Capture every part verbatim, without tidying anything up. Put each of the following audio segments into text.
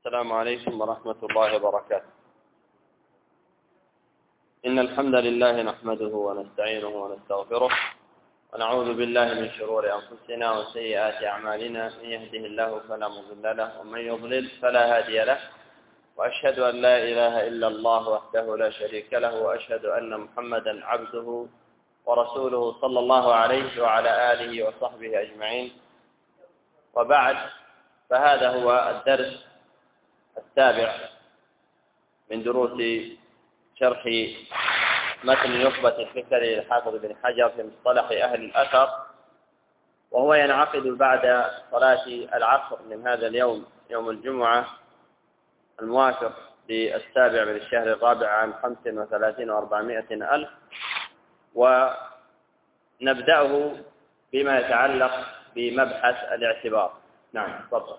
السلام عليكم ورحمة الله وبركاته. إن الحمد لله نحمده ونستعينه ونستغفره ونعوذ بالله من شرور أنفسنا وسيئات أعمالنا، من يهده الله فلا مضل له ومن يضلل فلا هادي له، وأشهد أن لا إله إلا الله وحده لا شريك له، وأشهد أن محمدا عبده ورسوله صلى الله عليه وعلى آله وصحبه أجمعين. وبعد، فهذا هو الدرس السابع من دروس شرح متن نخبة الفكر للحافظ بن حجر في مصطلح أهل الأثر، وهو ينعقد بعد صلاة العصر من هذا اليوم، يوم الجمعة الموافق للسابع من الشهر الرابع عام خمس وثلاثين وأربعمائة ألف. ونبدأه بما يتعلق بمبحث الاعتبار. نعم، تفضل.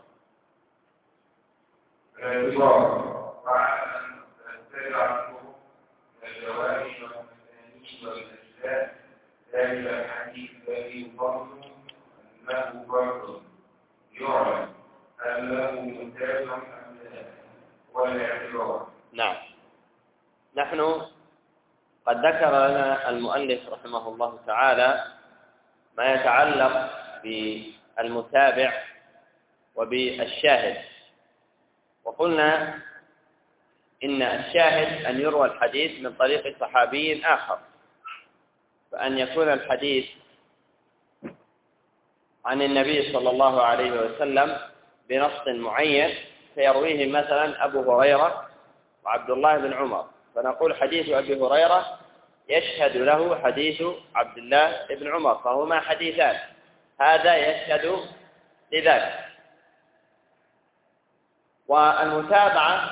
الاعتبار مع أن نتبع الجوارح والمسانيد والأجزاء، ذلك الحديث الذي يظن أنه فرد يعلم هل له متابع أم لا، والاعتبار. نعم، نحن قد ذكر لنا المؤلف رحمه الله تعالى ما يتعلق بالمتابع وبالشاهد، وقلنا إن الشاهد أن يروى الحديث من طريق صحابي آخر، فأن يكون الحديث عن النبي صلى الله عليه وسلم بنص معين، فيرويه مثلا أبو هريرة وعبد الله بن عمر، فنقول حديث أبي هريرة يشهد له حديث عبد الله بن عمر، فهما حديثان، هذا يشهد لذلك. والمتابعة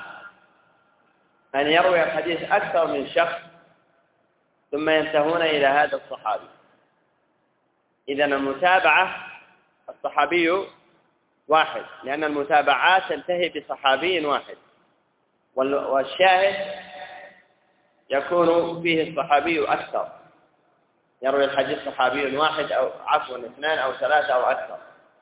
أن يروي الحديث أكثر من شخص ثم ينتهون إلى هذا الصحابي. إذن المتابعة الصحابي واحد، لأن المتابعات تنتهي بصحابي واحد، والشاهد يكون فيه الصحابي أكثر، يروي الحديث صحابي واحد أو عفوا اثنان أو ثلاثة أو أكثر.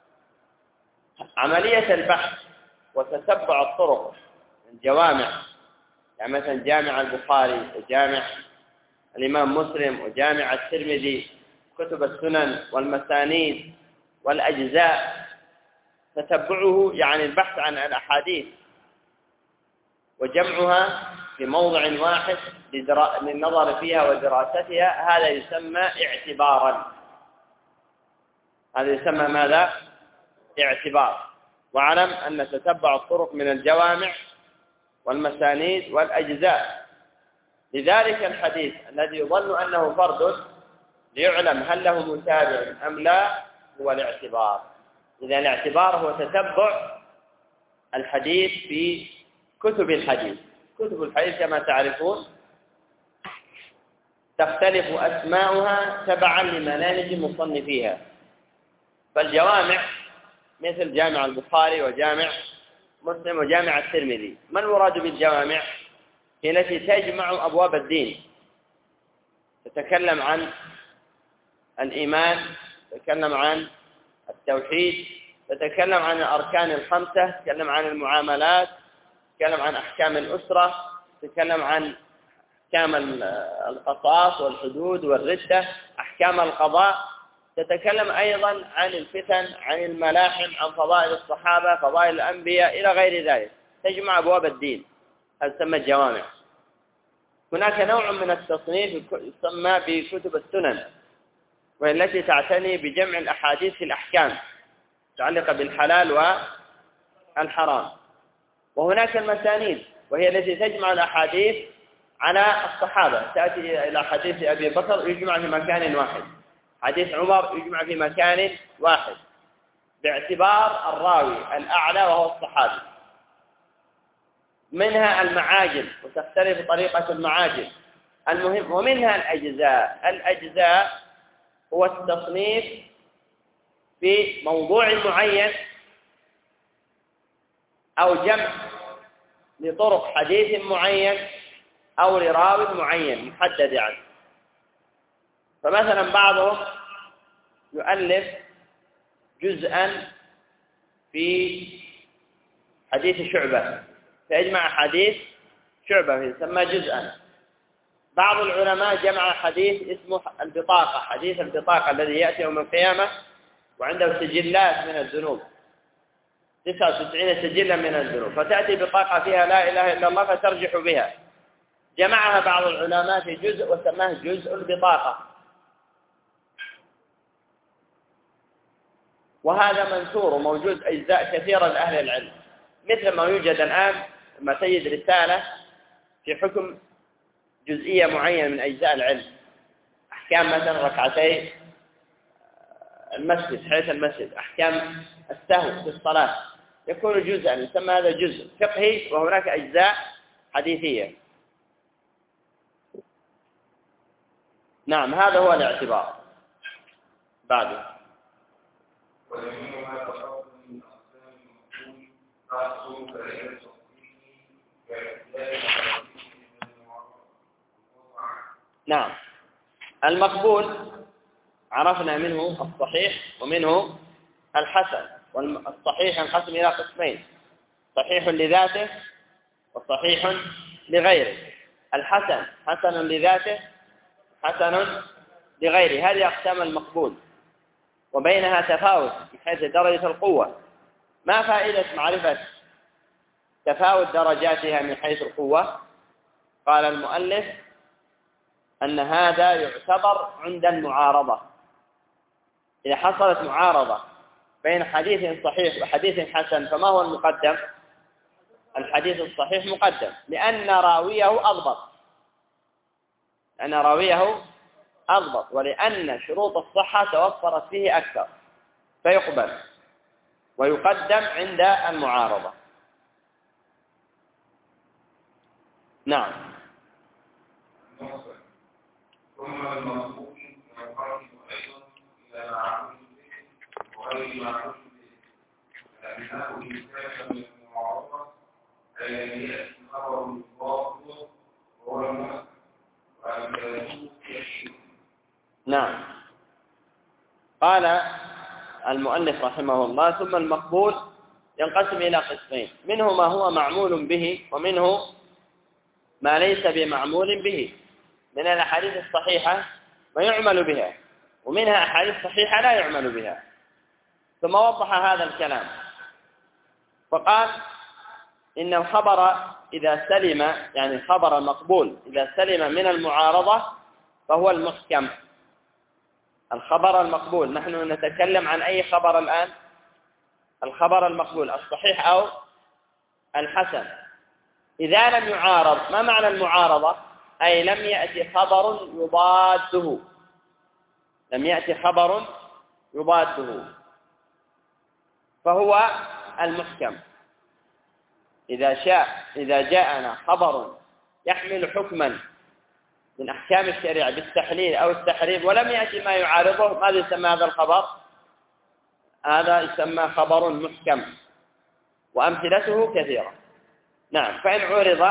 عملية البحث وتتبع الطرق من جوامع، يعني مثلا جامع البخاري وجامع الإمام مسلم وجامع الترمذي، كتب السنن والمسانيد والأجزاء، تتبعه يعني البحث عن الأحاديث وجمعها في موضع واحد للنظر فيها ودراستها، هذا يسمى اعتبارا. هذا يسمى ماذا؟ اعتبار. واعلم أن تتبع الطرق من الجوامع والمسانيد والأجزاء. لذلك الحديث الذي يظن أنه فرد ليعلم هل له متابع أم لا هو الاعتبار. إذا الاعتبار هو تتبع الحديث في كتب الحديث. كتب الحديث كما تعرفون تختلف أسماؤها تبعا لمناهج مصنفيها، فالجوامع مثل جامع البخاري وجامع مسلم وجامع الترمذي. ما المراد بالجوامع؟ هي التي تجمع أبواب الدين، تتكلم عن الإيمان، تتكلم عن التوحيد، تتكلم عن الأركان الخمسة، تتكلم عن المعاملات، تتكلم عن أحكام الأسرة، تتكلم عن أحكام القصاص والحدود والردة، أحكام القضاء، تتكلم أيضا عن الفتن، عن الملاحم، عن فضائل الصحابة، فضائل الأنبياء إلى غير ذلك، تجمع أبواب الدين. هذا يسمى الجوامع. هناك نوع من التصنيف يسمى بكتب السنن، وهي التي تعتني بجمع الأحاديث في الأحكام متعلقة بالحلال والحرام. وهناك المسانيد، وهي التي تجمع الأحاديث على الصحابة، تأتي إلى حديث أبي بكر يجمع في مكان واحد، حديث عمر يجمع في مكان واحد، باعتبار الراوي الأعلى وهو الصحابي. منها المعاجم، وتختلف طريقة المعاجم المهم. ومنها الأجزاء. الأجزاء هو التصنيف في موضوع معين أو جمع لطرق حديث معين أو لراوي معين محدد عنه. فمثلا بعضهم يؤلف جزءا في حديث شعبة، فيجمع حديث شعبة يسمى جزءا. بعض العلماء جمع حديث اسمه البطاقة، حديث البطاقة الذي يأتي يوم القيامة وعنده سجلات من الذنوب، تسعة وتسعين سجلا من الذنوب، فتأتي بطاقة فيها لا إله إلا الله فترجح بها. جمعها بعض العلماء في جزء وسماه جزء البطاقة، وهذا منثور وموجود أجزاء كثيرة لأهل العلم، مثل ما يوجد الآن لما تجد رسالة في حكم جزئية معينة من أجزاء العلم، أحكام مثلا ركعتي المسجد حيث المسجد، أحكام السهو في الصلاة، يكون جزءا يسمى هذا جزء فقهي، وهناك أجزاء حديثية. نعم، هذا هو الاعتبار. بعده ويمينها تفضل من أقسام المقبول تحصل فائدة تصديقه كإحداث حديث من المعروف. نعم، المقبول عرفنا منه الصحيح ومنه الحسن، والصحيح ينقسم إلى قسمين: صحيح لذاته وصحيح لغيره. الحسن حسن لذاته، حسن لغيره، هذه أقسام المقبول، وبينها تفاوت من حيث درجة القوة. ما فائدة معرفة تفاوت درجاتها من حيث القوة؟ قال المؤلف أن هذا يعتبر عند المعارضة. إذا حصلت معارضة بين حديث صحيح وحديث حسن، فما هو المقدم؟ الحديث الصحيح مقدم، لأن راويه أضبط، لأن راويه أضبط ولأن شروط الصحة توفرت فيه أكثر، فيقبل ويقدم عند المعارضة. نعم. ثم المقبول ينقسم أيضا إلى معقول وغير معقول، لأنه إن كان من المعارضة الذي يأتي خبر الضابط وهو المؤكد وأمثاله يشير. نعم. قال المؤلف رحمه الله: ثم المقبول ينقسم إلى قسمين: منه ما هو معمول به، ومنه ما ليس بمعمول به. من الأحاديث الصحيحة ما يعمل بها، ومنها أحاديث صحيحة لا يعمل بها. ثم وضح هذا الكلام فقال إن الخبر إذا سلم، يعني الخبر المقبول إذا سلم من المعارضة فهو المحكم. الخبر المقبول، نحن نتكلم عن أي خبر الآن؟ الخبر المقبول الصحيح أو الحسن. إذا لم يعارض، ما معنى المعارضة؟ أي لم يأتي خبر يضاده، لم يأتي خبر يضاده، فهو المحكم. إذا شاء إذا جاءنا خبر يحمل حكما من أحكام الشريعة بالتحليل أو التحريم ولم يأتي ما يعارضه، ماذا يسمى هذا الخبر؟ هذا يسمى خبر محكم، وأمثلته كثيرة. نعم. فإن عرض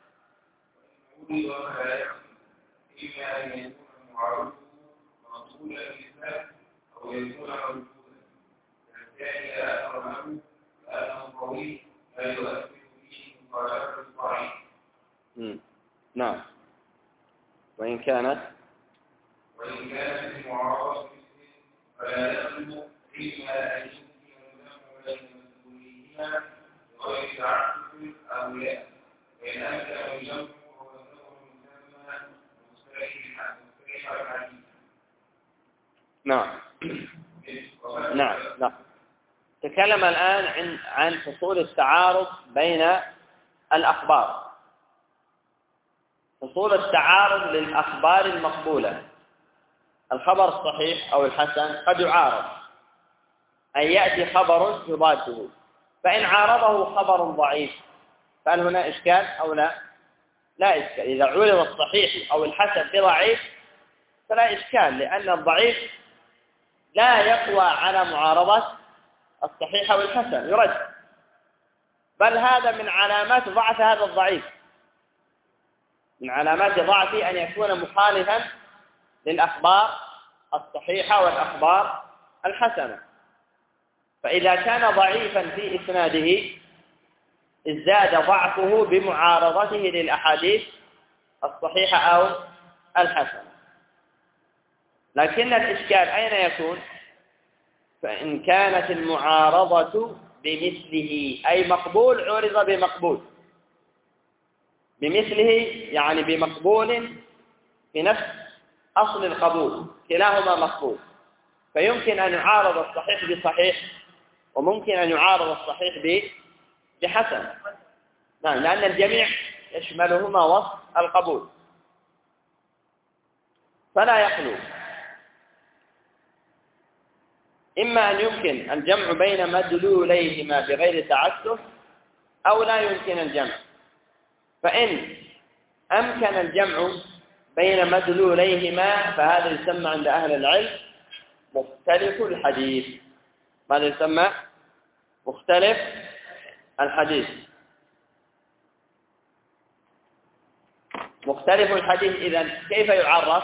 إما أن يكون معارضه مقبولا بالذات أو يكون مردودا، فالثاني لا أثر له لأنه قوي لا يؤثر فيه مخالفة الضعيف. نعم. وإن كانت وإن كانت المعارضة فلا يخلو إلا أن يمكن الجمع بين مدلوليهما بغير تعسف أو لا، وإن أمكن الجمع هو النوع المسمى مصطلح الحديث. نعم. نعم. نعم. تكلم الآن عن عن حصول التعارض بين الأخبار. حصول التعارض للأخبار المقبولة، الخبر الصحيح أو الحسن قد يعارض، أن يأتي خبر يضاده. فإن عارضه خبر ضعيف فهل هنا إشكال أو لا؟ لا إشكال. إذا عرض الصحيح أو الحسن بضعيف فلا إشكال، لأن الضعيف لا يقوى على معارضة الصحيح أو الحسن، يرد. بل هذا من علامات ضعف هذا الضعيف، من علامات ضعفه أن يكون مخالفا للأخبار الصحيحة والأخبار الحسنة. فإذا كان ضعيفا في إسناده ازداد ضعفه بمعارضته للأحاديث الصحيحة أو الحسنة. لكن الإشكال أين يكون؟ فإن كانت المعارضة بمثله، أي مقبول عرض بمقبول، بمثله يعني بمقبول في نفس أصل القبول، كلاهما مقبول، فيمكن أن يعارض الصحيح بصحيح، وممكن أن يعارض الصحيح بحسن. نعم، لأن الجميع يشملهما وصف القبول، فلا يخلو إما أن يمكن الجمع بين مدلوليهما بغير تعسف، أو لا يمكن الجمع. فإن أمكن الجمع بين مدلوليهما فهذا يسمى عند أهل العلم مختلف الحديث. ماذا يسمى؟ مختلف الحديث. مختلف الحديث إذن كيف يعرف؟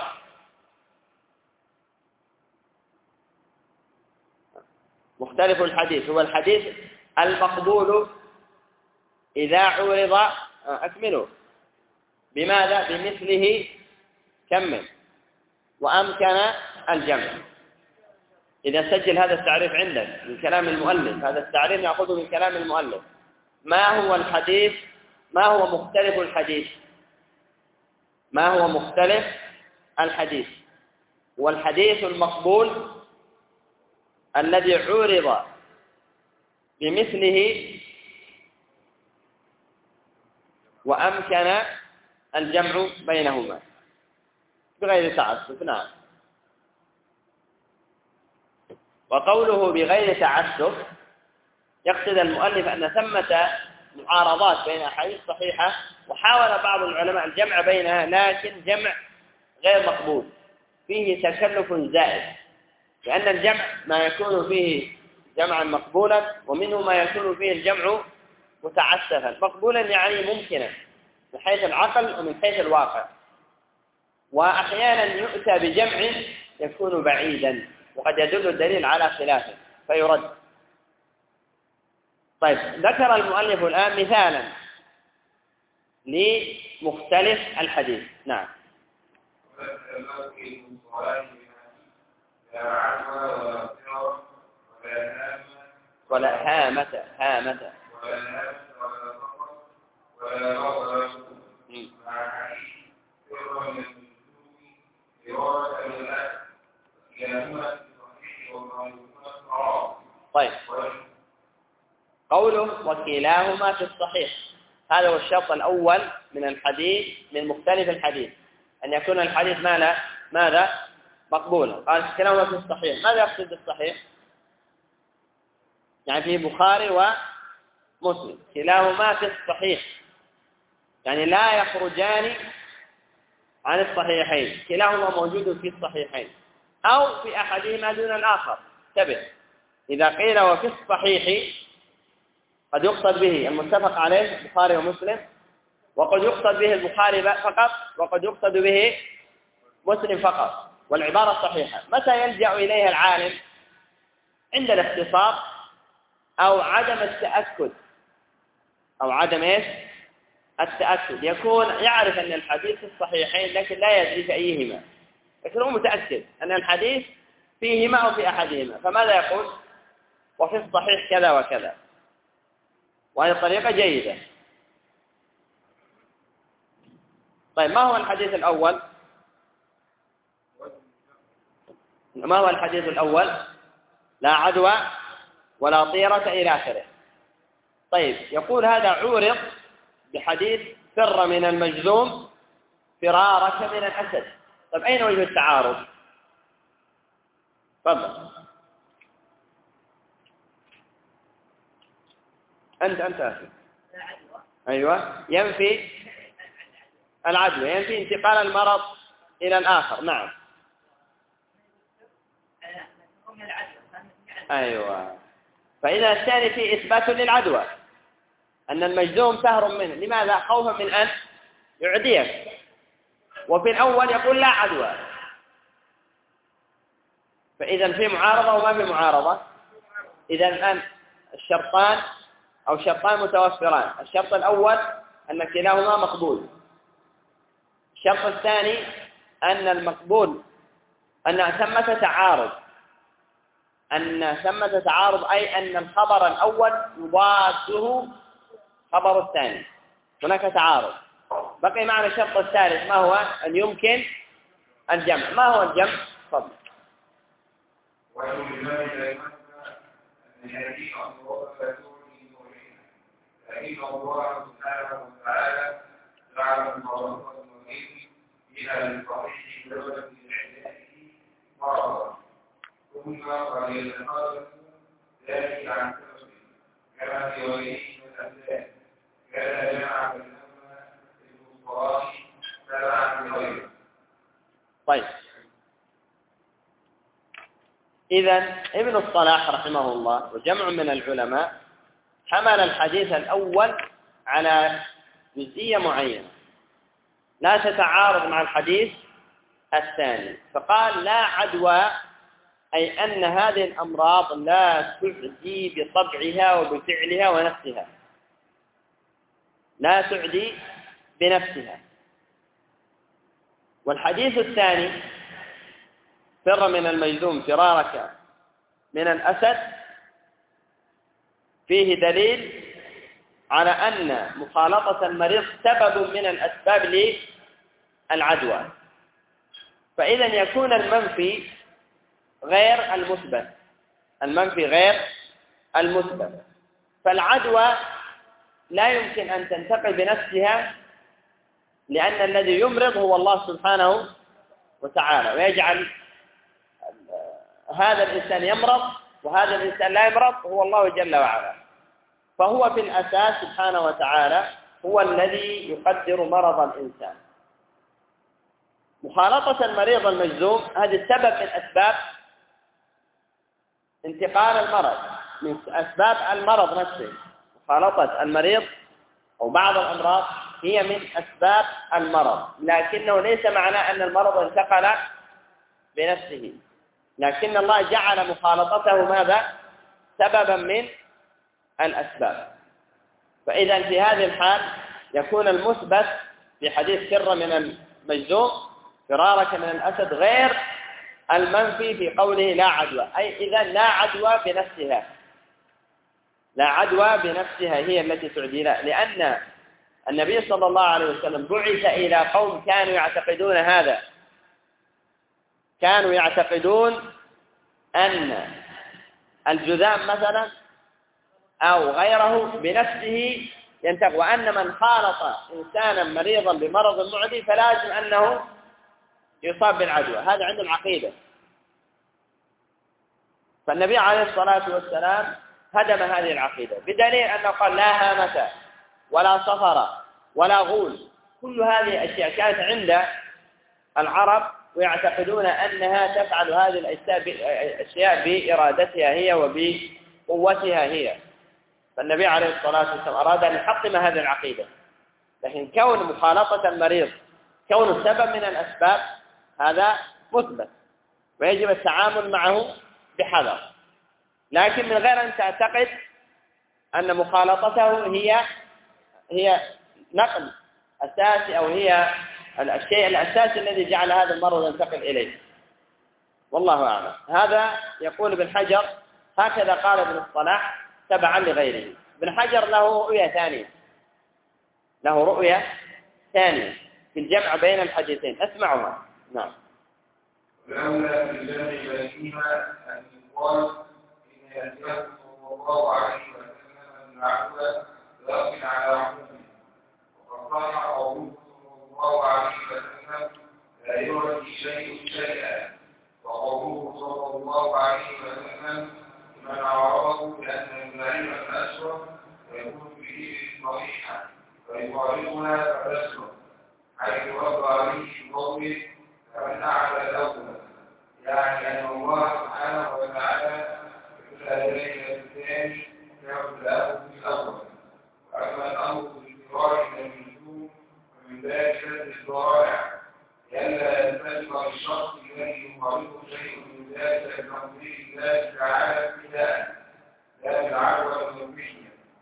مختلف الحديث هو الحديث المقبول إذا عرض أكمله بماذا؟ بمثله كمل وأمكن الجمع. إذا سجل هذا التعريف عندك من كلام المؤلف، هذا التعريف نأخذه من كلام المؤلف. ما هو الحديث؟ ما هو مختلف الحديث؟ ما هو مختلف الحديث؟ والحديث المقبول الذي عرض بمثله وأمكن الجمع بينهما بغير تعسف. نعم. وقوله بغير تعسف يقصد المؤلف أن ثمة معارضات بين أحاديث صحيحة، وحاول بعض العلماء الجمع بينها، لكن جمع غير مقبول، فيه تكلف زائد، لأن الجمع ما يكون فيه جمعا مقبولا، ومنه ما يكون فيه الجمع متعسفا. مقبولا يعني ممكنا من حيث العقل ومن حيث الواقع، وأحيانا يؤتى بجمع يكون بعيدا وقد يدل الدليل على خلافه فيرد. طيب، ذكر المؤلف الآن مثالا لمختلف الحديث. نعم. ولا هامة هامة طيب، قوله وكلاهما في الصحيح، هذا هو الشرط الأول من الحديث، من مختلف الحديث، أن يكون الحديث ماذا ماذا مقبولا. قال كلاهما في الصحيح، ماذا يقصد بالصحيح؟ يعني في البخاري ومسلم كلاهما في الصحيح، يعني لا يخرجان عن الصحيحين، كلاهما موجود في الصحيحين أو في أحدهما دون الآخر. انتبه، إذا قيل وفي الصحيح قد يقصد به المتفق عليه البخاري ومسلم، وقد يقصد به البخاري فقط، وقد يقصد به مسلم فقط، والعبارة صحيحة. متى يلجأ إليها العالم؟ عند الاختصار أو عدم التأكد، أو عدم إيش؟ التأكد. يكون يعرف أن الحديث في الصحيحين لكن لا يدري في أيهما، لكن هو متأكد أن الحديث فيهما أو في أحدهما، فماذا يقول؟ وفي الصحيح كذا وكذا. وهذه طريقة جيدة. طيب، ما هو الحديث الأول؟ ما هو الحديث الأول؟ لا عدوى ولا طيرة إلى آخره. طيب، يقول هذا عورض بحديث فر من المجذوم فرارك من الأسد. طيب، أين وجه التعارض؟ تفضل. أنت أنت أخي. أيوة، ينفي العدوى، ينفي انتقال المرض إلى الآخر. نعم. أيوة، فإذا الثاني فيه إثبات للعدوى، أن المجذوم تهرب منه، لماذا؟ خوفا من أن يعديك. وفي الأول يقول لا عدوى، فإذا في معارضة وما في معارضة. إذا الآن الشرطان أو شرطان متوفران. الشرط الأول أن كلاهما مقبول. الشرط الثاني أن المقبول أن ثمة تعارض، أن ثمة تعارض أي أن الخبر الأول يضاده خبر الثاني، هناك تعارض. بقي معنا الشرط الثالث، ما هو؟ أن يمكن الجمع. ما هو الجمع؟ تفضل. فإن الله سبحانه وتعالى جعل المرض والمريض إلى الصحيح بدولة إعدائه مرضا، ثم قد يتخلف ذلك عن سبب كما في غيره من الأسباب، كان جمع بينهما المصطلح تبعا لغيره. طيب، إذا ابن الصلاح رحمه الله وجمع من العلماء حمل الحديث الأول على جزئية معينة لا تتعارض مع الحديث الثاني، فقال لا عدوى، أي أن هذه الأمراض لا تعدي بطبعها وبفعلها ونفسها، لا تعدي بنفسها. والحديث الثاني فر من المجذوم فرارك من الأسد فيه دليل على أن مخالطة المريض سبب من الأسباب للعدوى، فإذا يكون المنفي غير المثبت، المنفي غير المثبت، فالعدوى لا يمكن أن تنتقل بنفسها، لأن الذي يمرض هو الله سبحانه وتعالى، ويجعل هذا الإنسان يمرض وهذا الإنسان لا يمرض هو الله جل وعلا. فهو في الأساس سبحانه وتعالى هو الذي يقدر مرض الإنسان. مخالطة المريض المجذوم هذه سبب من أسباب انتقال المرض، من أسباب المرض نفسه. مخالطة المريض أو بعض الأمراض هي من أسباب المرض، لكنه ليس معناه أن المرض انتقل بنفسه، لكن الله جعل مخالطته ماذا؟ سببا من الأسباب. فإذا في هذه الحال يكون المثبت في حديث فر من المجذوم فرارك من الأسد غير المنفي في قوله لا عدوى، أي إذا لا عدوى بنفسها، لا عدوى بنفسها هي التي تعدي، لا، لأن النبي صلى الله عليه وسلم بعث إلى قوم كانوا يعتقدون هذا، كانوا يعتقدون أن الجذام مثلا أو غيره بنفسه ينتقل، وأن من خالط إنسانا مريضا بمرض معدي فلازم أنه يصاب بالعدوى. هذا عند العقيدة. فالنبي عليه الصلاة والسلام هدم هذه العقيدة بدليل أنه قال لا هامة ولا صفر ولا غول. كل هذه الأشياء كانت عند العرب ويعتقدون أنها تفعل هذه الأشياء بإرادتها هي وبقوتها هي. فالنبي عليه الصلاة والسلام أراد أن يحطم هذه العقيدة، لكن كون مخالطة المريض كون سبب من الأسباب هذا مثبت ويجب التعامل معه بحذر، لكن من غير أن تعتقد أن مخالطته هي هي نقل أساسي أو هي الشيء الأساسي الذي جعل هذا المرض ينتقل إليه. والله أعلم. هذا يقول ابن حجر هكذا قال ابن الصلاح تبعا لغيره. ابن حجر له رؤية ثانية، له رؤية ثانية في الجمع بين الحديثين، اسمعوها. نعم. ولولا في الجمع بينهما أن يقال إن يأتيه صلى الله عليه وسلم العفو باق على عمومه، وقد صح قوله صلى الله عليه وسلم لا يعطي شيء شيئا، وقوله صلى الله عليه وسلم من عرضه بأن الزعيم الأشرف ويكون به صريحا ويقاربها فتشرف، حيث رد عليه بقوله فمن أعلى الأول، يعني أن الله سبحانه وتعالى يبدأ إليه الثاني كيبدأه في الأول. وأما الأمر بالفرار من النجوم فمن ذلك الضرائع لئلا ينتشر الشخص الذي يقاربه شيء من ذلك بتقدير الله تعالى ابتداء لا بالعدوى النبوية،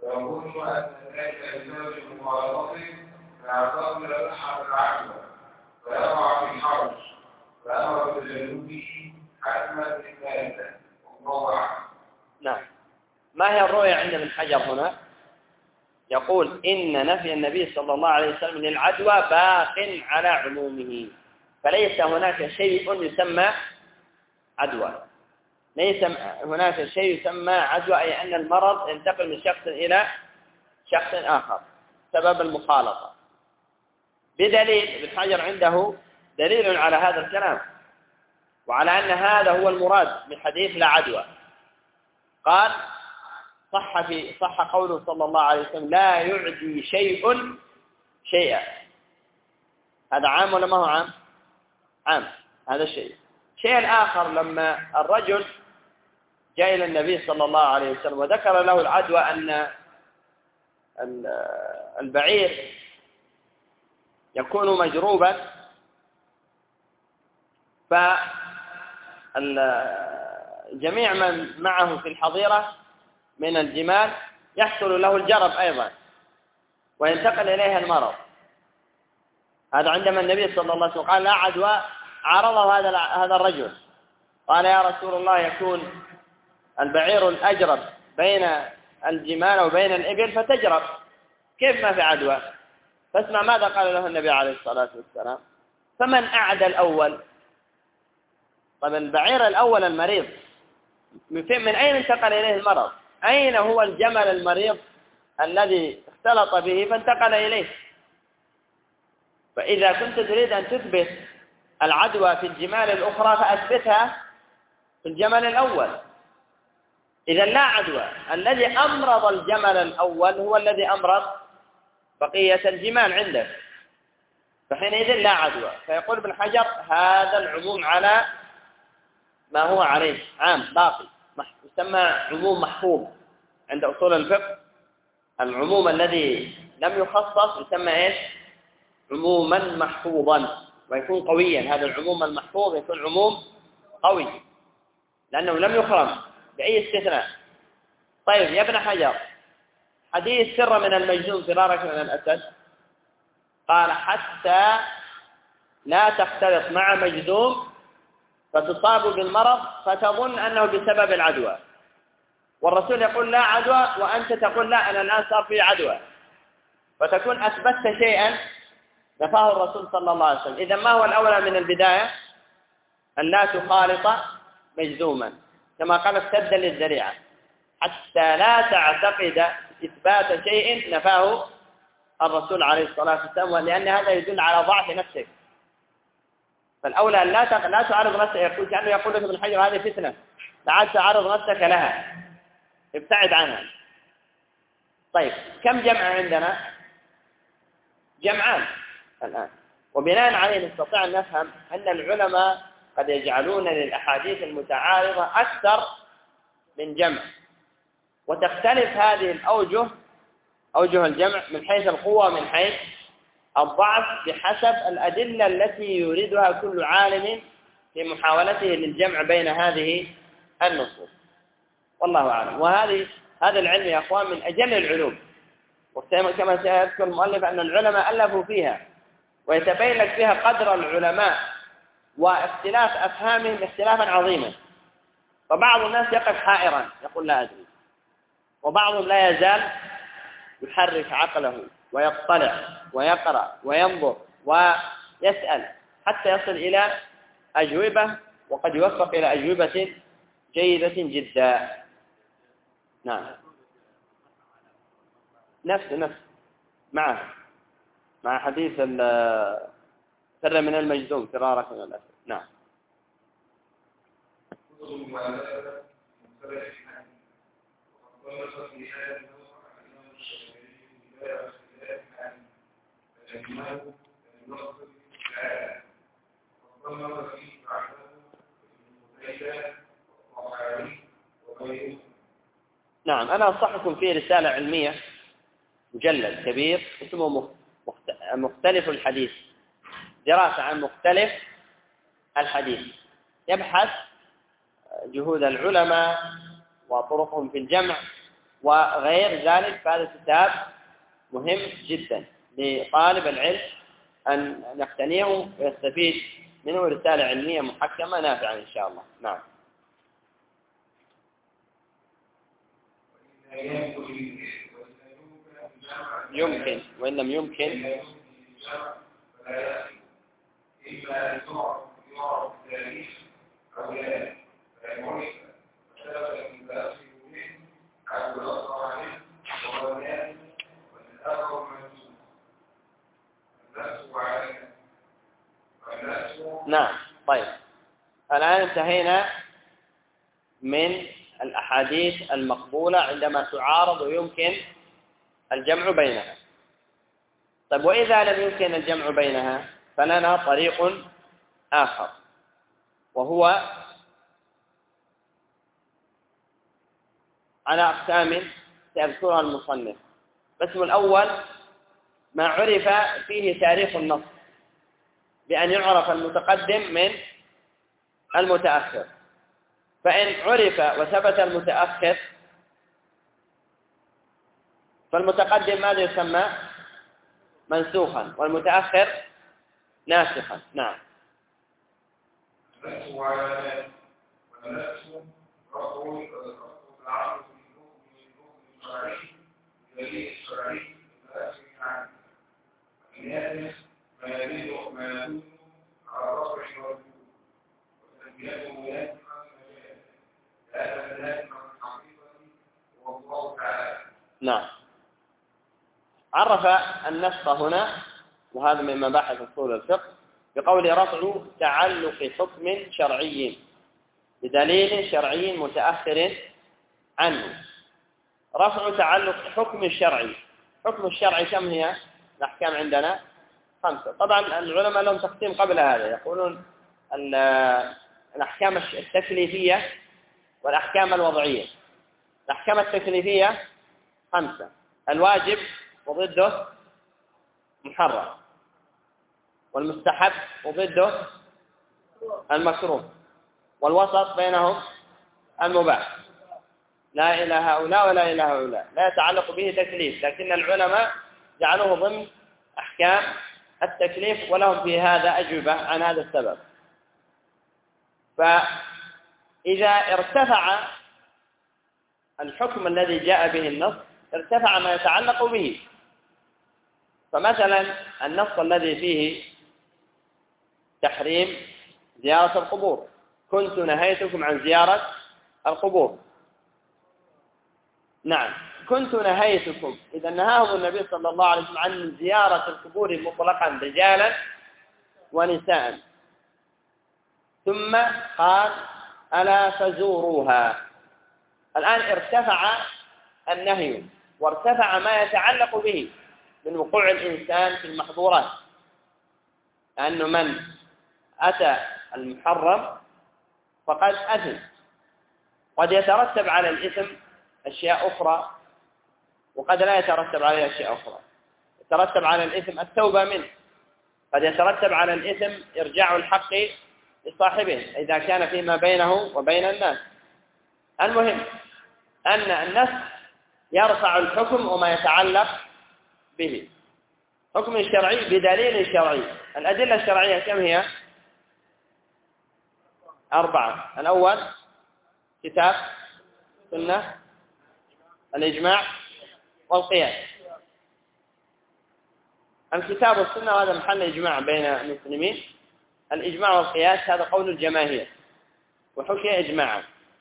ويظن أن ذلك بسبب مغالطته فيعتقد صحة العدوى فيقع في الحرج فأمر بتجنبه حتما بالثالثة والله أعلم. نعم. ما هي الرؤية عند ابن حجر هنا؟ يقول إن نفي النبي صلى الله عليه وسلم للعدوى باق على عمومه، فليس هناك شيء يسمى عدوى، ليس هناك شيء يسمى عدوى، أي أن المرض ينتقل من شخص إلى شخص آخر سبب المخالطة، بدليل ابن حجر عنده دليل على هذا الكلام وعلى أن هذا هو المراد من حديث لا عدوى. قال صح في صح قوله صلى الله عليه وسلم لا يعدي شيء شيئا. هذا عام ولا ما هو عام؟ عام هذا الشيء. شيء الآخر لما الرجل جاء إلى النبي صلى الله عليه وسلم وذكر له العدوى أن البعير يكون مجروبا، فجميع من معه في الحظيرة من الجمال يحصل له الجرب أيضا وينتقل إليها المرض. هذا عندما النبي صلى الله عليه وسلم قال لا عدوى عرضه هذا هذا الرجل قال يا رسول الله يكون البعير الأجرب بين الجمال وبين الإبل فتجرب، كيف ما في عدوى؟ فاسمع ماذا قال له النبي عليه الصلاة والسلام فمن أعدى الأول؟ طب البعير الأول المريض من أين انتقل إليه المرض؟ أين هو الجمل المريض الذي اختلط به فانتقل إليه؟ فإذا كنت تريد أن تثبت العدوى في الجمال الأخرى فأثبتها في الجمل الأول. إذا لا عدوى، الذي أمرض الجمل الأول هو الذي أمرض بقية الجمال عنده، فحينئذ لا عدوى. فيقول ابن حجر هذا العموم على ما هو عليه عام باقي، يسمى عموم محفوظ عند أصول الفقه. العموم الذي لم يخصص يسمى إيش؟ عموما محفوظا، ويكون قويا. هذا العموم المحفوظ يكون عموم قوي لأنه لم يخرم بأي استثناء. طيب يا ابن حجر حديث سر من المجنون فرارك من الأسد، قال حتى لا تختلط مع مجذوم فتصاب بالمرض فتظن أنه بسبب العدوى، والرسول يقول لا عدوى وأنت تقول لا أنا الآن صار في عدوى، فتكون أثبتت شيئا نفاه الرسول صلى الله عليه وسلم. إذا ما هو الأولى من البداية؟ أن لا تخالط مجذوما كما قال سدا للذريعة، حتى لا تعتقد إثبات شيء نفاه الرسول عليه الصلاة والسلام، لأن هذا يدل على ضعف نفسك. فالأولى أن لا لا تعرض نفسك، يقول كأنه يقول لك ابن حجر هذه فتنة لا عاد تعرض نفسك لها، ابتعد عنها. طيب كم جمع عندنا؟ جمعان الآن، وبناء عليه نستطيع أن نفهم أن العلماء قد يجعلون للأحاديث المتعارضة أكثر من جمع، وتختلف هذه الأوجه أوجه الجمع من حيث القوة من حيث الضعف بحسب الأدلة التي يريدها كل عالم في محاولته للجمع بين هذه النصوص، والله أعلم. وهذه هذا العلم يا أخوان من أجل العلوم، وكما سيذكر المؤلف أن العلماء ألفوا فيها، ويتبين لك فيها قدر العلماء واختلاف أفهامهم اختلافا عظيما. فبعض الناس يقف حائرا يقول لا أدري، وبعضهم لا يزال يحرك عقله ويطلع ويقرأ وينظر ويسأل حتى يصل إلى أجوبة، وقد يوفق إلى أجوبة جيدة جدا. نعم نفس نفس معه مع حديث سر من المجذوم فرارك من الأسد. نعم. نعم أنا أنصحكم في رسالة علمية مجلد كبير اسمه مختلف الحديث، دراسة عن مختلف الحديث، يبحث جهود العلماء وطرقهم في الجمع وغير ذلك. فهذا الكتاب مهم جدا لطالب العلم أن نقتنيه ويستفيد منه رسالة علمية محكمة نافعة إن شاء الله. نعم. يمكن وإن لم يمكن إما أن يعرف التاريخ أو لا، فإن عرف فسبب المتأخر منه أو الأصغر عنه وهو ناس والآخر منسوب الناس علينا والناس. نعم. طيب، الآن انتهينا من الأحاديث المقبولة عندما تعارض ويمكن الجمع بينها. طيب، وإذا لم يمكن الجمع بينها فلنا طريق آخر، وهو على أقسام سيذكرها المصنف. القسم الأول ما عرف فيه تاريخ النص بأن يعرف المتقدم من المتأخر. فإن عرف وثبت المتأخر فالمتقدم ماذا يسمى؟ منسوخا، والمتأخر ناسخا. نعم. الناس على والناس رفض العرض في الحكم الشرعي دليل الشرعي متأخر عنه. الناس ما يدل ما يدل على رفع الوجود وتنبيهه لازما مجال هذا اللازم الحقيقة هو الله تعالى. نعم. عرف النسخ هنا، وهذا من مباحث اصول الفقه، بقول رفع تعلق حكم شرعي بدليل شرعي متأخر عنه. رفع تعلق حكم شرعي. حكم الشرعي كم هي الأحكام عندنا؟ خمسة. طبعا العلماء لهم تقسيم قبل هذا، يقولون الأحكام التكليفية والأحكام الوضعية. الأحكام التكليفية خمسة: الواجب وضده محرم، والمستحب وضده المكروه، والوسط بينهم المباح. لا إلى هؤلاء ولا إلى هؤلاء، لا يتعلق به تكليف، لكن العلماء جعلوه ضمن أحكام التكليف، ولهم في هذا أجوبة عن هذا السبب. فإذا ارتفع الحكم الذي جاء به النص ارتفع ما يتعلق به. فمثلا النص الذي فيه تحريم زيارة القبور: كنت نهيتكم عن زيارة القبور. نعم، كنت نهيتكم، إذا نهاهم النبي صلى الله عليه وسلم عن زيارة القبور مطلقا رجالا ونساء، ثم قال ألا فزوروها. الآن ارتفع النهي وارتفع ما يتعلق به من وقوع الإنسان في المحظورات، لأنه من أتى المحرم فقد أثم. قد يترتب على الإثم أشياء أخرى وقد لا يترتب عليها أشياء أخرى. يترتب على الإثم التوبة منه، قد يترتب على الإثم إرجاع الحق لصاحبه إذا كان فيما بينه وبين الناس. المهم أن النص يرفع الحكم وما يتعلق به. حكم شرعي بدليل شرعي. الأدلة الشرعية كم هي؟ أربعة. الأول كتاب، سنة، الإجماع، والقياس. الكتاب والسنة هذا محل إجماع بين المسلمين. الإجماع والقياس هذا قول الجماهير وحكي إجماعا.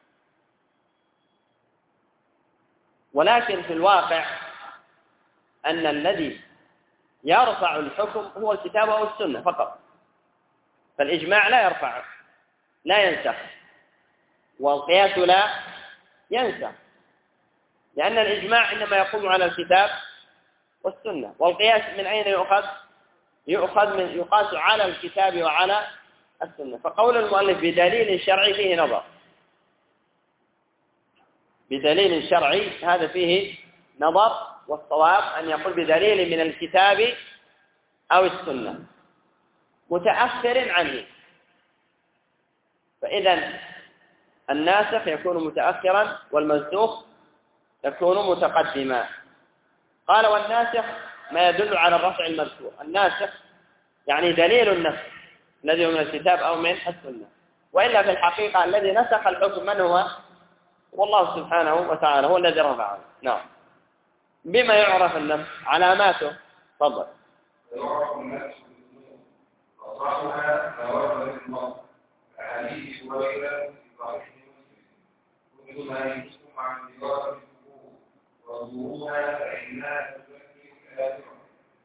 ولكن في الواقع أن الذي يرفع الحكم هو الكتاب والسنة فقط. فالإجماع لا يرفع، لا ينسخ، والقياس لا ينسخ، لأن الإجماع إنما يقوم على الكتاب والسنة. والقياس من أين يؤخذ؟ يؤخذ من يقاس على الكتاب وعلى السنة. فقول المؤلف بدليل شرعي فيه نظر. بدليل شرعي هذا فيه نظر، والصواب أن يقول بدليل من الكتاب أو السنة متأخر عنه. فإذا الناسخ يكون متأخرا والمنسوخ يكون متقدما. قال والناسخ ما يدل على الرفع المذكور. الناسخ يعني دليل النسخ الذي هو من الكتاب أو من السنة، وإلا في الحقيقة الذي نسخ الحكم من هو؟ والله سبحانه وتعالى هو الذي رفعه. نعم. بما يعرف النسخ؟ علاماته. تفضل. يعرف النسخ أصحابها ما ورد في النص أحاديث هريرة في صحيح مسلم كل ما ينسكم عن تجارة الحقوق وظهورها فإنها تزكي الآخرة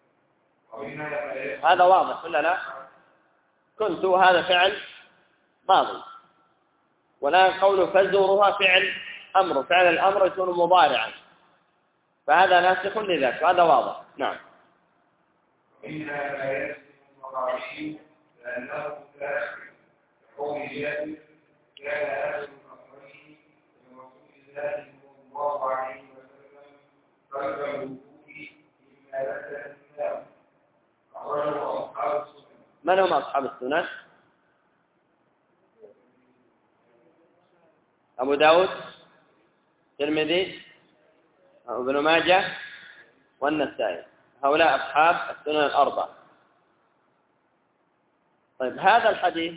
ومنها هذا واضح ولا لا؟ كنت هذا فعل ماضي، ولا قول فزورها فعل أمر، فعل الأمر يكون مضارعا، فهذا ناسخ لذلك وهذا واضح. نعم. ومنها ما يلزم المراعي لأنه تأخر قول ياسر كان أهل الأمرين من رسول الله صلى الله عليه وسلم قلب الوجود مما لك النار أخرجه أصحاب السنن. من هم أصحاب السنن؟ أبو داود، الترمذي، ابن ماجه، والنسائي. هؤلاء أصحاب السنن الأربعة. طيب هذا الحديث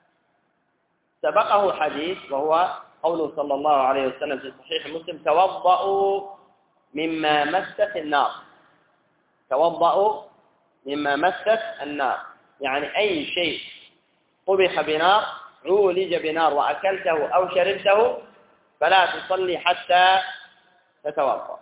سبقه حديث وهو قوله صلى الله عليه وسلم في صحيح مسلم توضؤوا مما مست النار. توضؤوا مما مست النار يعني أي شيء طبخ بنار عولج بنار وأكلته أو شربته فلا تصلي حتى تتوضأ.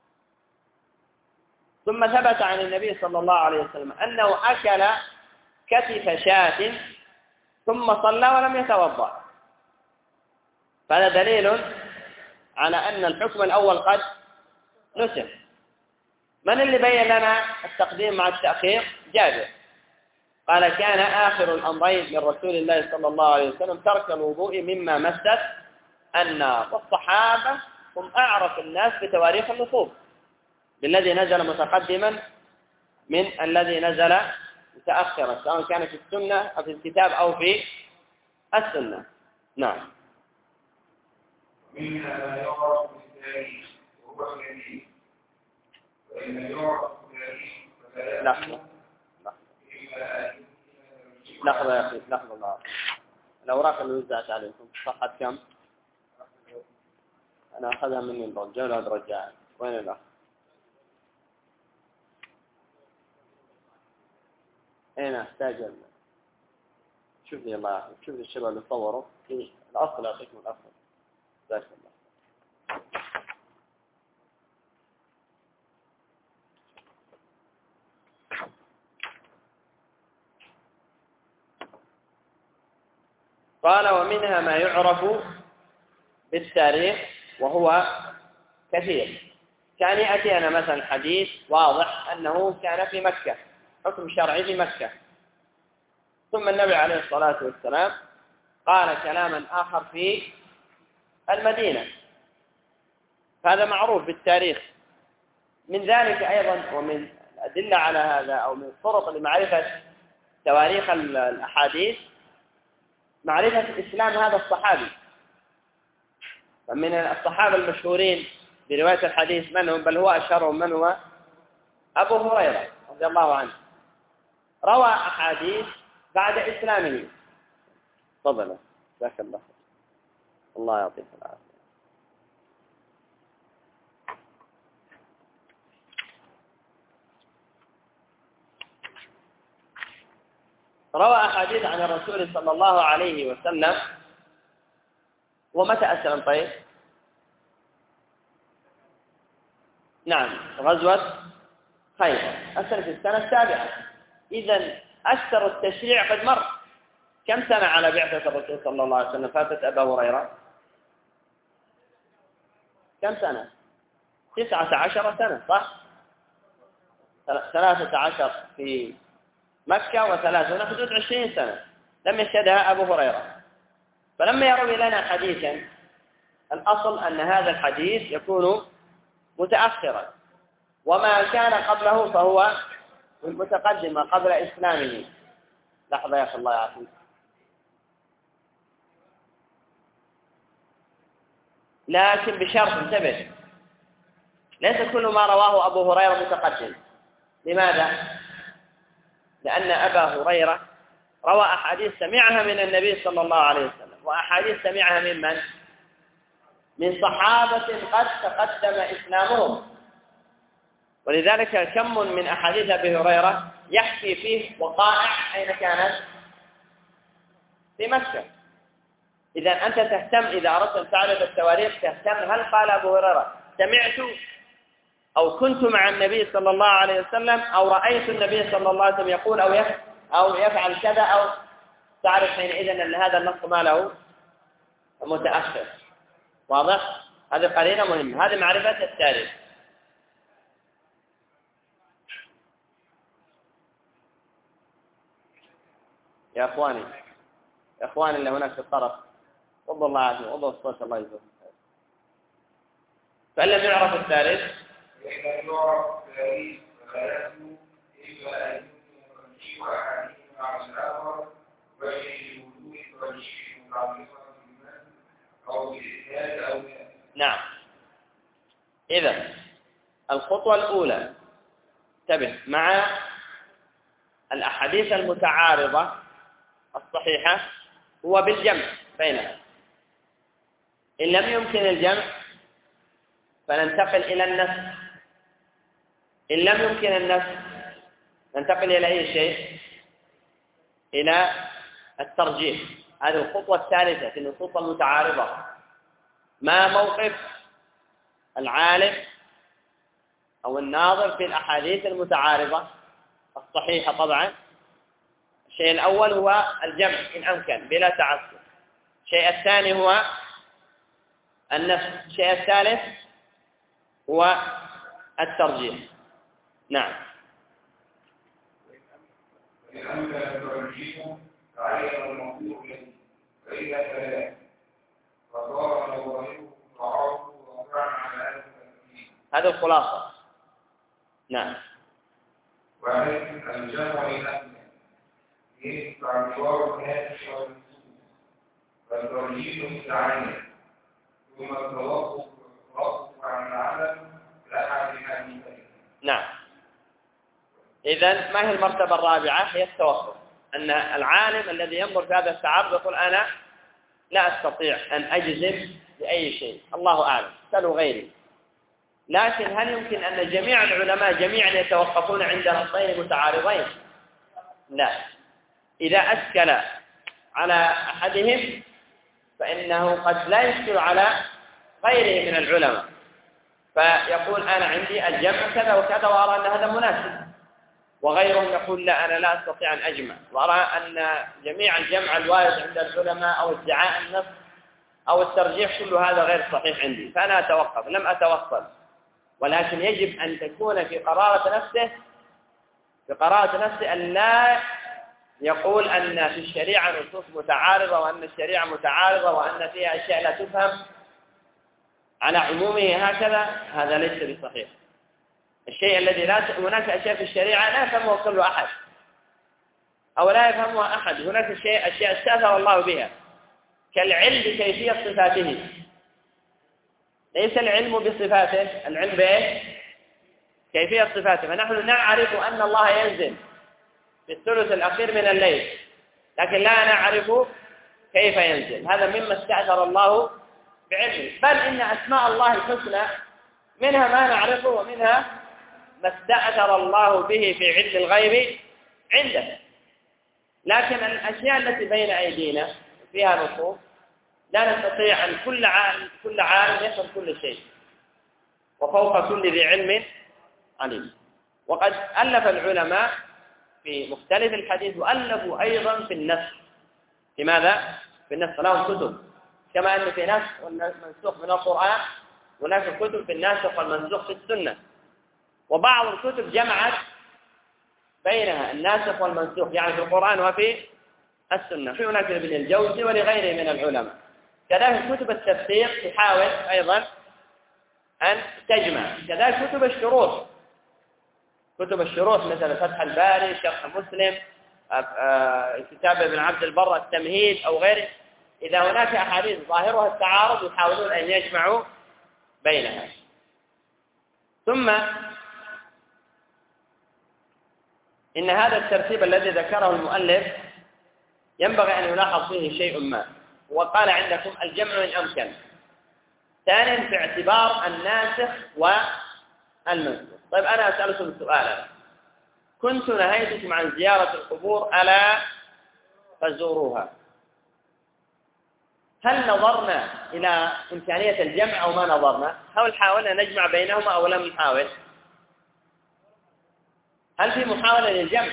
ثم ثبت عن النبي صلى الله عليه وسلم أنه أكل كتف شاة ثم صلى ولم يتوضأ، فهذا دليل على أن الحكم الأول قد نسخ. من اللي بين لنا التقديم مع التأخير؟ جابر قال كان آخر الأمرين من رسول الله صلى الله عليه وسلم ترك الوضوء مما مست النار. والصحابة هم أعرف الناس بتواريخ النصوص، بالذي نزل متقدما من الذي نزل متأخرا، سواء كان في السنة أو في الكتاب أو في السنة. نعم. منها ما يعرف بالتاريخ وهو الكثير، وإن يعرف بالتاريخ فلا لحظة لحظة يا أخي لحظة الله. الأوراق اللي وزعت عليكم صحت كم؟ أنا أخذها مني الرجال وهذا رجال. وين الأخ؟ أين أحتاج؟ شوف لي الله يعافيك، شوف لي الشباب اللي صوروا في الأصل، أعطيكم الأصل. جزاك الله. قال ومنها ما يعرف بالتاريخ وهو كثير. كان يأتي أنا مثلا حديث واضح أنه كان في مكة، حكم شرعي في مكة، ثم النبي عليه الصلاة والسلام قال كلاما آخر في المدينة، هذا معروف بالتاريخ. من ذلك أيضا ومن الأدلة على هذا أو من الطرق لمعرفة تواريخ الأحاديث معرفة إسلام هذا الصحابي. فمن الصحابة المشهورين برواية الحديث من هم؟ بل هو أشهرهم من هو؟ أبو هريرة رضي الله عنه، روى أحاديث بعد إسلامه. تفضل. جزاك الله خير. الله يعطيك العافية. روى أحاديث عن الرسول صلى الله عليه وسلم. ومتى أسلم طيب؟ نعم، غزوة خيبر أسلم في السنة السابعة. إذن أكثر التشريع قد مر. كم سنة على بعثة الرسول صلى الله عليه وسلم فاتت أبا هريرة؟ كم سنة؟ تسعة عشر سنة، صح؟ ثلاثة عشر في مكة وثلاثون حدود عشرين سنة لم يشهدها أبو هريرة. فلما يروي لنا حديثا الأصل أن هذا الحديث يكون متأخرا، وما كان قبله فهو متقدم قبل إسلامه. لحظة يا أخي الله يعافيك. لكن بشرط، انتبه، ليس كل ما رواه أبو هريرة متقدم. لماذا؟ لأن أبا هريرة روى أحاديث سمعها من النبي صلى الله عليه وسلم، وأحاديث سمعها من من؟ من صحابة قد تقدم إسلامهم. ولذلك كم من أحاديث أبي هريرة يحكي فيه وقائع أين كانت؟ في مكة. إذا أنت تهتم، إذا أردت أن تعرف التواريخ تهتم هل قال أبو هريرة سمعت أو كنت مع النبي صلى الله عليه وسلم أو رأيت النبي صلى الله عليه وسلم يقول أو يفعل أو يفعل كذا، أو تعرف حينئذ أن هذا النص ما له متأخر. واضح؟ هذه قرينة مهمة، هذه معرفة التاريخ. يا أخواني يا أخواني اللي هناك في الطرف، وضع الله عزيزي، وضع الصوت الله يجزاك. فإن لم يعرف التاريخ فإذا يعرف التاريخ فلا يسلو إلا أن يكون ترجيح أحدهما على الآخر وجه الوجود ترجيح متعلقة بالمال أو بالإسناد أو بالإسناد. نعم. إذا الخطوة الأولى انتبه مع الأحاديث المتعارضة الصحيحة هو بالجمع بينها. إن لم يمكن الجمع فننتقل إلى النسخ. إن لم يمكن النسخ ننتقل إلى أي شيء؟ إلى الترجيح. هذه الخطوة الثالثة في النصوص المتعارضة. ما موقف العالم أو الناظر في الأحاديث المتعارضة الصحيحة؟ طبعا الشيء الأول هو الجمع إن أمكن بلا تعسف. الشيء الثاني هو النسخ. الشيء الثالث هو الترجيح. نعم. إن أمكن الترجيح تعين الموضوع منه، فإذا فلا فصار نظره تعارض وقعا على هذا الترجيح. هذه الخلاصة. نعم. ولكن الجمع الأمكن باعتبار الهاتف والنصوص فالترجيح متعين، ثم التوقف عن العمل لأحد الحديثين. نعم. إذن ما هي المرتبة الرابعة؟ هي التوقف. أن العالم الذي ينظر في هذا التعارض يقول أنا لا أستطيع أن أجزم بأي شيء، الله أعلم، سألوا غيري. لكن هل يمكن أن جميع العلماء جميعا يتوقفون عند نصين متعارضين؟ لا. إذا أشكل على أحدهم فإنه قد لا يشكل على غيره من العلماء، فيقول أنا عندي الجمع كذا وكذا وأرى أن هذا مناسب، وغيرهم يقول لا أنا لا أستطيع أن أجمع، وأرى أن جميع الجمع الوارد عند العلماء أو ادعاء النص أو الترجيح كل هذا غير صحيح عندي، فأنا أتوقف. لم أتوصل، ولكن يجب أن تكون في قرارة نفسه في قرارة نفسه أن لا يقول أن في الشريعة نصوص متعارضة وأن الشريعة متعارضة وأن فيها أشياء لا تفهم على عمومه هكذا، هذا ليس بصحيح. الشيء الذي لا هناك أشياء في الشريعة لا يفهمها كل أحد أو لا يفهمها أحد. هناك شيء أشياء استأثر الله بها كالعلم بكيفية صفاته. ليس العلم بصفاته، العلم بإيه؟ كيفية صفاته. فنحن نعرف أن الله ينزل في الثلث الأخير من الليل، لكن لا نعرف كيف ينزل. هذا مما استأثر الله بعلمه. بل إن أسماء الله الحسنى منها ما نعرفه ومنها ما استأثر الله به في علم الغيب عنده. لكن الأشياء التي بين أيدينا فيها نصوص لا نستطيع أن كل عالم كل عالم يفهم كل شيء، وفوق كل ذي علم عليم. وقد ألف العلماء في مختلف الحديث وألفوا أيضا في النسخ. لماذا؟ في النسخ لهم كتب، كما أن في نسخ والمنسوخ من القرآن هناك كتب في الناسخ والمنسوخ في السنة. وبعض الكتب جمعت بينها الناسخ والمنسوخ، يعني في القرآن وفي السنة. في هناك ابن الجوزي ولغيره من العلماء. كذلك كتب التفسير تحاول أيضا أن تجمع. كذلك كتب الشروح كتب الشروح مثل فتح الباري، شرح مسلم، كتاب ابن عبد البر التمهيد أو غيره. إذا هناك أحاديث ظاهرها التعارض يحاولون أن يجمعوا بينها. ثم إن هذا الترتيب الذي ذكره المؤلف ينبغي أن يلاحظ فيه شيء ما، وقال عندكم الجمع إن أمكن. ثانيا في اعتبار الناسخ والمنسوخ. طيب أنا أسألكم سؤالا: كنت نهيتكم عن زيارة القبور ألا فزوروها، هل نظرنا إلى إمكانية الجمع أو ما نظرنا؟ هل حاولنا نجمع بينهما أو لم نحاول؟ هل في محاولة للجمع؟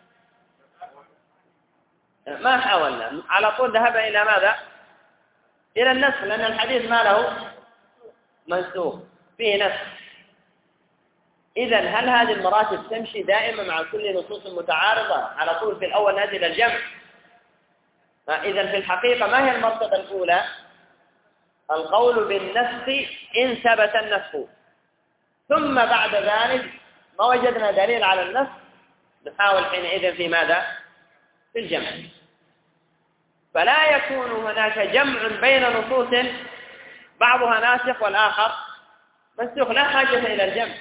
ما حاولنا، على طول ذهب إلى ماذا؟ إلى النسخ، لأن الحديث ما له منسوخ، فيه نسخ. إذن هل هذه المراتب تمشي دائما مع كل نصوص متعارضة على طول في الأول نازل الجمع؟ إذن في الحقيقة ما هي المرتبة الأولى؟ القول بالنسخ إن ثبت النسخ، ثم بعد ذلك ما وجدنا دليل على النسخ نحاول حينئذ في ماذا؟ في الجمع. فلا يكون هناك جمع بين نصوص بعضها ناسخ والآخر منسوخ، لا حاجة إلى الجمع،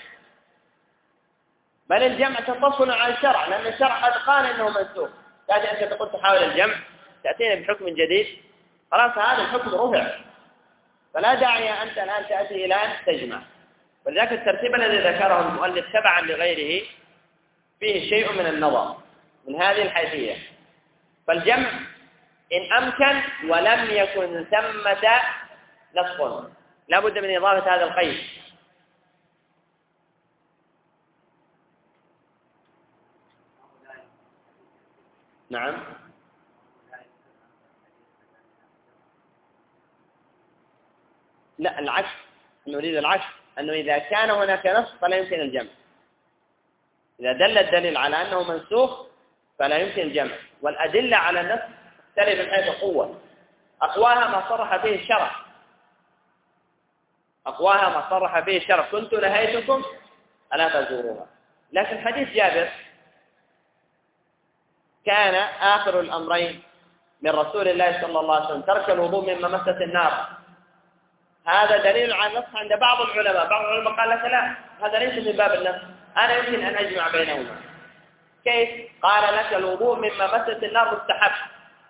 بل الجمع تطفل على الشرع، لأن الشرع قد قال إنه منسوخ. لكن أنت تقول تحاول الجمع، تأتينا بحكم جديد، خلاص هذا الحكم رفع، فلا داعي أنت الآن تأتي إلى أن تجمع. ولذلك الترتيب الذي ذكره المؤلف تبعا لغيره فيه شيء من النظر من هذه الحيثية. فالجمع إن أمكن ولم يكن ثمة نسخ، لا بد من إضافة هذا القيد. نعم. لا، العكس، نريد العكس، أنه إذا كان هناك نسخ فلا يمكن الجمع. إذا دل الدليل على أنه منسوخ فلا يمكن الجمع، والأدلة على النسخ تختلف من حيث القوة. أقواها ما صرح فيه الشرع، أقواها ما صرح فيه الشرع: كنت نهيتكم ألا تزوروها. لكن حديث جابر كان آخر الأمرين من رسول الله صلى الله عليه وسلم ترك الوضوء مما مست النار، هذا دليل على النسخ عند بعض العلماء. بعض العلماء قال لك لا، هذا ليس من باب النسخ، أنا يمكن أن أجمع بينهما. كيف؟ قال لك الوضوء مما مست النار مستحب،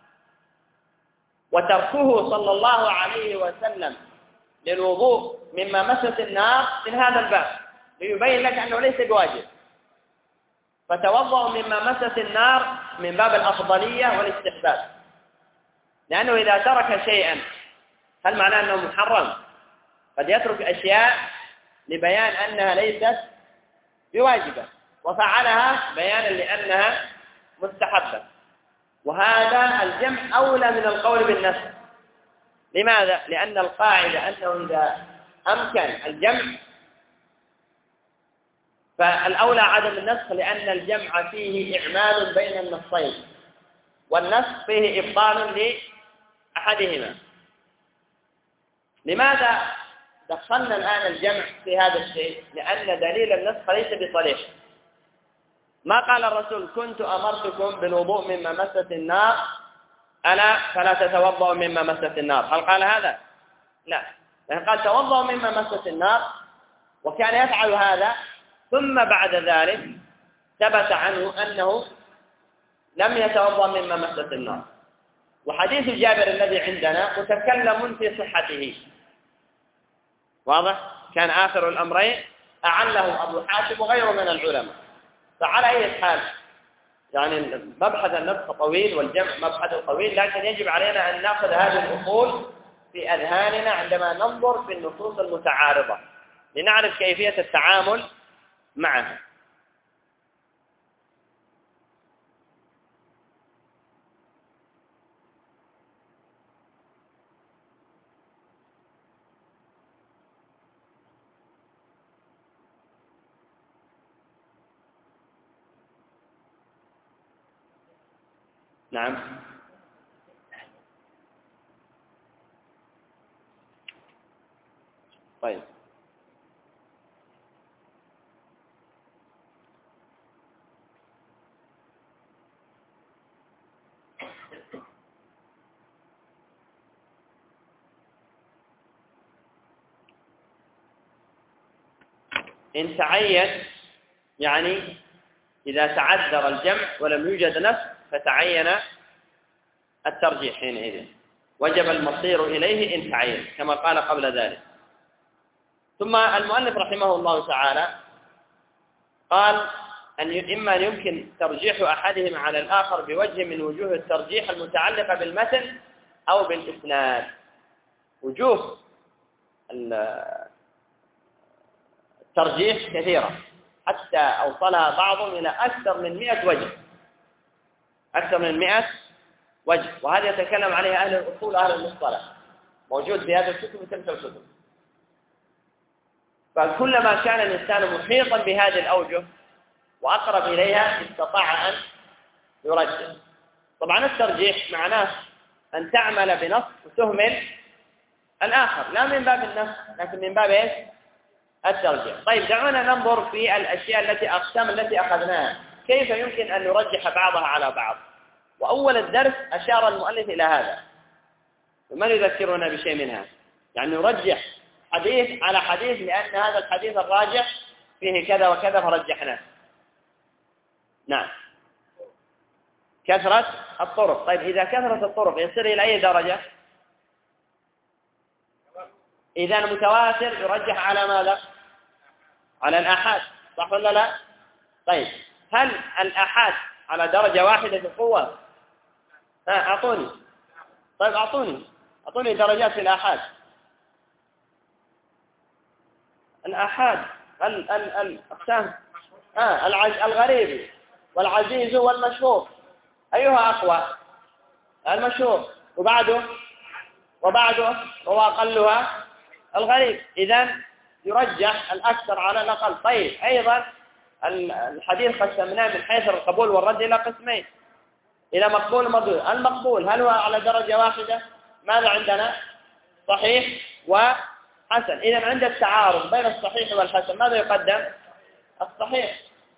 وتركه صلى الله عليه وسلم للوضوء مما مست النار من هذا الباب، ليبين لك أنه ليس بواجب. فتوضأ مما مست النار من باب الأفضلية والاستحباب، لأنه إذا ترك شيئا هل معناه أنه محرم؟ قد يترك أشياء لبيان أنها ليست بواجبة، وفعلها بيانا لأنها مستحبة. وهذا الجمع أولى من القول بالنسخ. لماذا؟ لأن القاعدة أنه إذا أمكن الجمع فالأولى عدم النسخ، لأن الجمع فيه إعمال بين النصين، والنسخ فيه إبطال لأحدهما. لماذا دخلنا الآن الجمع في هذا الشيء؟ لأن دليل النسخ ليس بصريح. ما قال الرسول: كنت أمرتكم بالوضوء مما مست النار ألا فلا تتوضأوا مما مست النار، هل قال هذا؟ لا، لأن قال توضأوا مما مست النار، وكان يفعل هذا، ثم بعد ذلك ثبت عنه أنه لم يتوضأ مما مست النار. وحديث جابر الذي عندنا متكلم في صحته، واضح؟ كان آخر الأمرين أعله أبو حاتم وغيره من العلماء. فعلى أي حال يعني مبحث النسخ طويل والجمع مبحث طويل، لكن يجب علينا أن نأخذ هذه الأصول في أذهاننا عندما ننظر في النصوص المتعارضة لنعرف كيفية التعامل معها. نعم. طيب، إن تعين، يعني إذا تعذر الجمع ولم يوجد نص فتعين الترجيح حينئذ وجب المصير إليه إن تعين كما قال قبل ذلك. ثم المؤلف رحمه الله تعالى قال أن إما أن يمكن ترجيح أحدهما على الآخر بوجه من وجوه الترجيح المتعلقة بالمتن أو بالإسناد. وجوه الترجيح كثيرة حتى أوصلها بعضهم إلى أكثر من مئة وجه، أكثر من مئة وجه، وهذا يتكلم عليها أهل الأصول أهل المصطلح، موجود في هذا الكتب وتلك الكتب. فكلما كان الإنسان محيطا بهذه الأوجه وأقرب إليها استطاع أن يرجح. طبعا الترجيح معناه أن تعمل بنص وتهمل الآخر، لا من باب النص لكن من باب إيش؟ الترجيح. طيب دعونا ننظر في الأشياء التي أقسام التي أخذناها كيف يمكن أن نرجح بعضها على بعض. وأول الدرس أشار المؤلف إلى هذا، ومن يذكرنا بشيء منها؟ يعني نرجح حديث على حديث لأن هذا الحديث الراجح فيه كذا وكذا فرجحناه. نعم، كثرة الطرق. طيب إذا كثرة الطرق يصير إلى أي درجة؟ إذا المتواتر يرجح على ماذا؟ على الآحاد، صح ولا لا؟ طيب هل الآحاد على درجة واحدة في القوة؟ ها أعطوني. طيب أعطوني أعطوني درجات في الآحاد. الآحاد ال ال الأقسام آه الغريب والعزيز والمشهور، أيها أقوى؟ المشهور، وبعده وبعده وأقلها الغريب. إذن يرجح الأكثر على الأقل. طيب أيضا الحديث قسمناه من حيث القبول والرد إلى قسمين، إلى مقبول ومردود. المقبول هل هو على درجة واحدة؟ ماذا عندنا؟ صحيح وحسن. إذن عند التعارض بين الصحيح والحسن ماذا يقدم؟ الصحيح.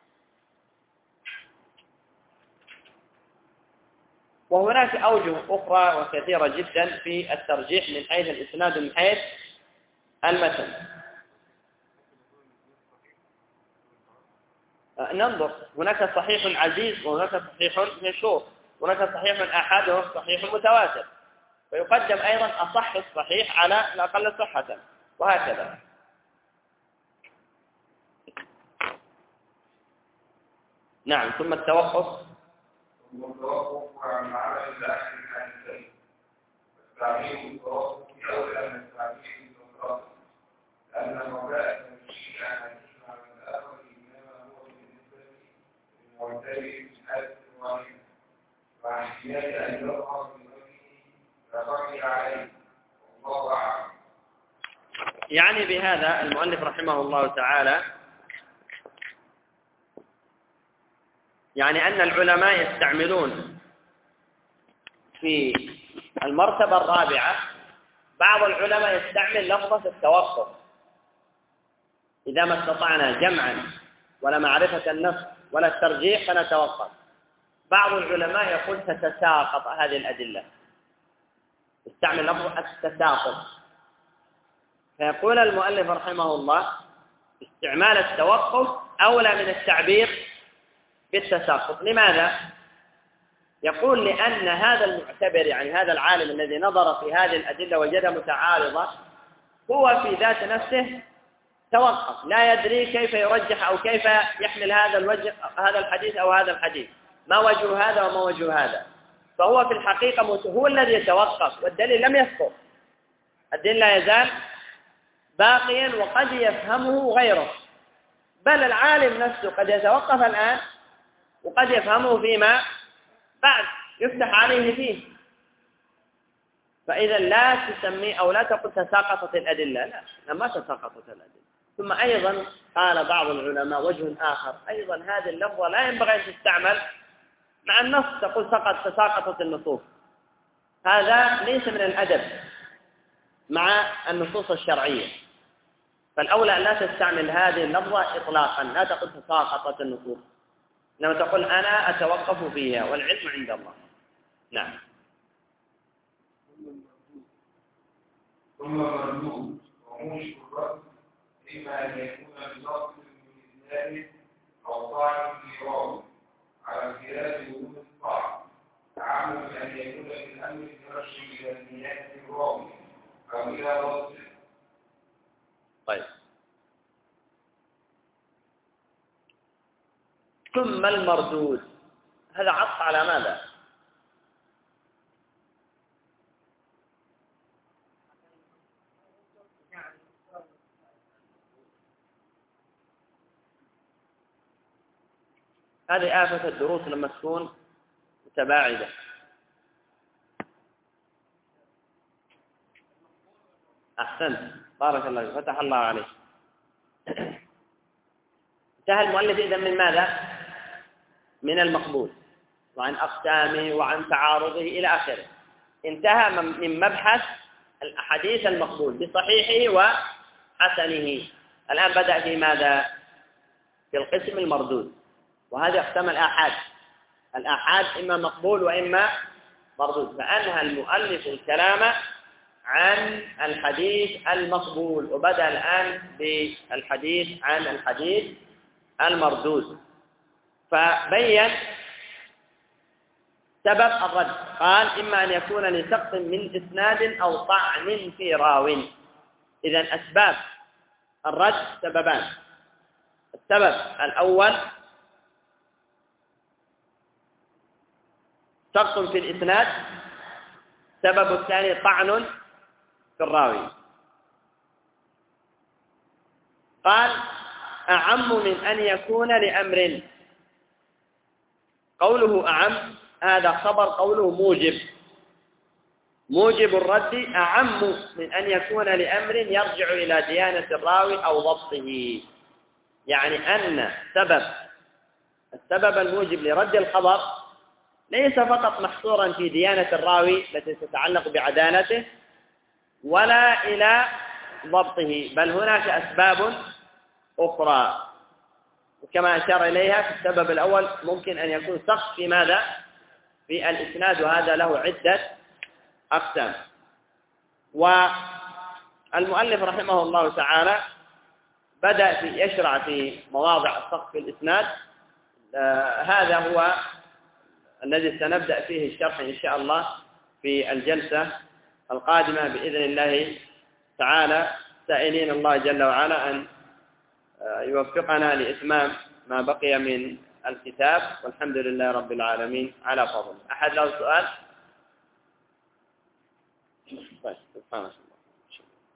وهناك أوجه أخرى وكثيرة جدا في الترجيح من حيث الإسناد ومن حيث المتن. ننظر، هناك صحيح عزيز وهناك صحيح مشهور، هناك صحيح آحاد وصحيح متواتر، فيقدم أيضا أصح الصحيح على الأقل صحة وهكذا. نعم. ثم التوقف والتوقف عن عمل الأحد الحديثين، التعليم التوقف أولى من التعليم التوقف، لأن مولاة تمشي عن الإسلام الآخر إنما هو بالنسبة للمعتبر من حد واحد، مع احتياج أن يظهر من وجهه فقضي عليه، والله أعلم. يعني بهذا المؤلف رحمه الله تعالى يعني أن العلماء يستعملون في المرتبة الرابعة، بعض العلماء يستعمل لفظة التوقف إذا ما استطعنا جمعا ولا معرفة النص ولا الترجيح فنتوقف. بعض العلماء يقول تتساقط هذه الأدلة، يستعمل لفظ التساقط. فيقول المؤلف رحمه الله استعمال التوقف أولى من التعبير بالتساقط. لماذا؟ يقول لأن هذا المعتبر، يعني هذا العالم الذي نظر في هذه الأدلة وجدها متعارضة، هو في ذات نفسه توقف، لا يدري كيف يرجح أو كيف يحمل هذا الوجه هذا الحديث أو هذا الحديث، ما وجه هذا وما وجه هذا. فهو في الحقيقة هو الذي يتوقف، والدليل لم يسقط، الدليل لا يزال باقيا وقد يفهمه غيره، بل العالم نفسه قد يتوقف الآن وقد يفهمه فيما بعد يفتح عليه فيه. فإذا لا تسمي أو لا تقل تساقطت الأدلة، لا، ما تساقطت الأدلة. ثم أيضا قال بعض العلماء وجه آخر، أيضا هذه اللفظة لا ينبغي أن تستعمل مع النص، تقول سقط تساقطت النصوص، هذا ليس من الأدب مع النصوص الشرعية. فالأولى أن لا تستعمل هذه اللفظة إطلاقا، لا تقل تساقطت النصوص، إنما تقول أنا أتوقف فيها والعلم عند الله. نعم. ثم مردود وموشك الرد إما أن يكون بضبط إسناد أو طعن في راوي على خلاف وجود الطعن تعمد أن يكون في الأمر يرشد إلى زيادة الراوي أو إلى ضبطه. طيب، ثم المردود هذا عطف على ماذا؟ هذه آفة الدروس لما تكون متباعدة. أحسنت، بارك الله فيك، فتح الله عليك. انتهى المؤلف إذن من ماذا؟ من المقبول وعن أقسامه وعن تعارضه إلى آخره. انتهى من مبحث الأحاديث المقبول بصحيحه وحسنه. الآن بدأ في ماذا؟ في القسم المردود، وهذا اقسام الآحاد. الآحاد إما مقبول وإما مردود، فأنهى المؤلف الكلام عن الحديث المقبول وبدأ الآن بالحديث عن الحديث المردود. فبين سبب الرد، قال إما أن يكون لسقط من إسناد أو طعن في راو. إذن أسباب الرد سببان: السبب الأول سقط في الإسناد، السبب الثاني طعن في الراوي. قال أعم من أن يكون لأمر. قوله أعم هذا خبر، قوله موجب، موجب الرد أعم من أن يكون لأمر يرجع إلى ديانة الراوي أو ضبطه. يعني أن سبب السبب الموجب لرد الخبر ليس فقط محصورا في ديانة الراوي التي تتعلق بعدالته ولا إلى ضبطه، بل هناك أسباب أخرى، وكما أشار إليها في السبب الأول ممكن أن يكون سقط في ماذا؟ في الإسناد، وهذا له عدة أقسام. والمؤلف رحمه الله تعالى بدأ في يشرع في مواضع السقط في الإسناد. آه هذا هو الذي سنبدأ فيه الشرح إن شاء الله في الجلسة القادمة بإذن الله تعالى، سائلين الله جل وعلا أن يوفقنا لإتمام ما بقي من الكتاب، والحمد لله رب العالمين على فضله. أحد له سؤال؟ طيب، سبحانه.